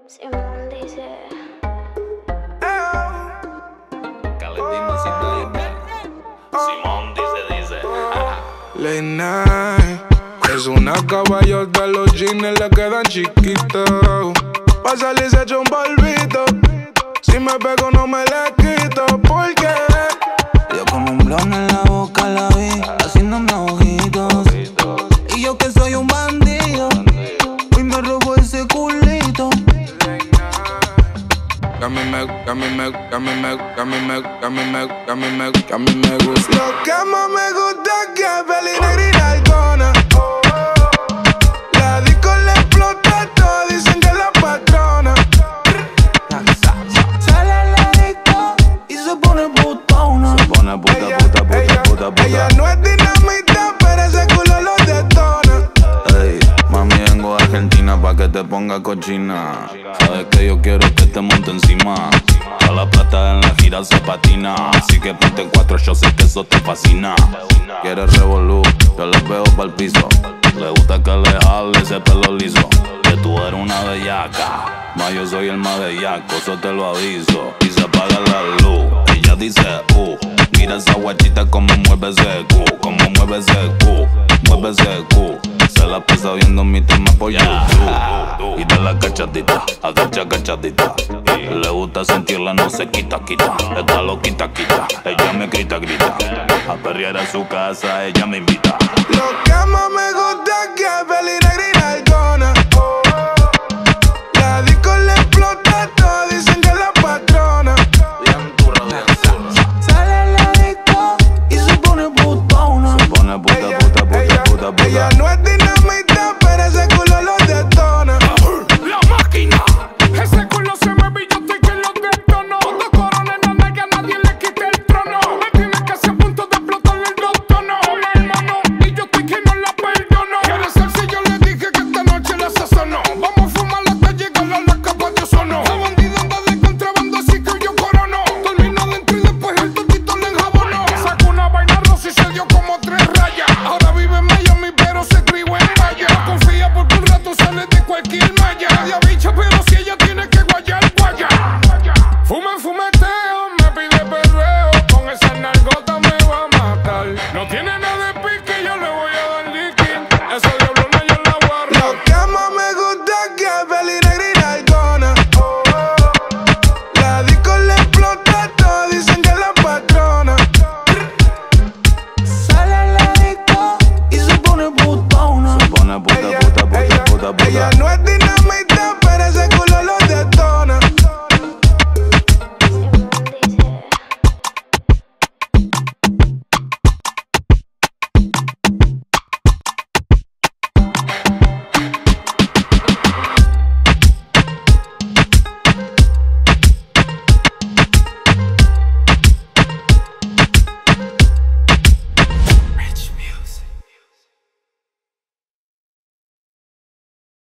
Simón dice. Simón dice. Late night. Es una caballota, los jeans le quedan chiquitos. Pa' salir se echa un polvito. Si me pego no me le quito. ¿Por qué? Yo con un blon en la boca la vi, haciéndome ojitos. Y yo que soy un bandido, hoy me robo ese culito. Que a mí me gusta. Lo que más me gusta es que es feliz, negrita, halcona. La disco le explota todo, dicen que es la patrona. Sale a la disco y se pone putona. Se pone puta. Ella no es dinamita, pero ese culo lo detona. Ey, mami, vengo a Argentina pa' que te ponga cochina. Sabes que yo quiero que te monte encima. A la plata en la gira se patina. Así que ponte 4, yo sé que eso te fascina. Quieres revolú, yo le pego pa'l piso. Le gusta que le jale ese pelo liso. Que tú eres una bellaca, ma yo soy el más bellaco, eso te lo aviso. Y se apaga la luz, ella dice mira esa guachita como mueve ese cu, mueve ese cu. Se la pasa viendo mi tema por YouTube. Y da la cachadita, agacha cachadita. Le gusta sentirla, no se quita. Está loquita, ella me grita. A perrear a su casa, ella me invita. Lo que más me gusta es que es feliz, negrita, halcona. La disco le explota todo, dicen que es la patrona. Sale a la disco y se pone putona. Se pone puta. Ella no es dinamita, pero ese culo lo detona. La máquina. Ese culo se mueve y yo estoy que lo detono. Dos coronas en la nalga, nadie le quite el trono. Me tiene casi a punto de explotarle el tono. Una hermano y yo estoy que no la perdono. Quiere ser yo le dije que esta noche la sazonó. Vamos a fumar hasta llegar a la capa de ozono. La bandida anda de contrabando, así que yo corono. Termino dentro y después el totito le enjabonó. Sacó una vaina rosa y se dio como 3 rayas. Ahora vive en Miami, pero se crió en Maya. Confía porque un rato sale de cualquier malla. Media bicha, pero si ella tiene que guayar.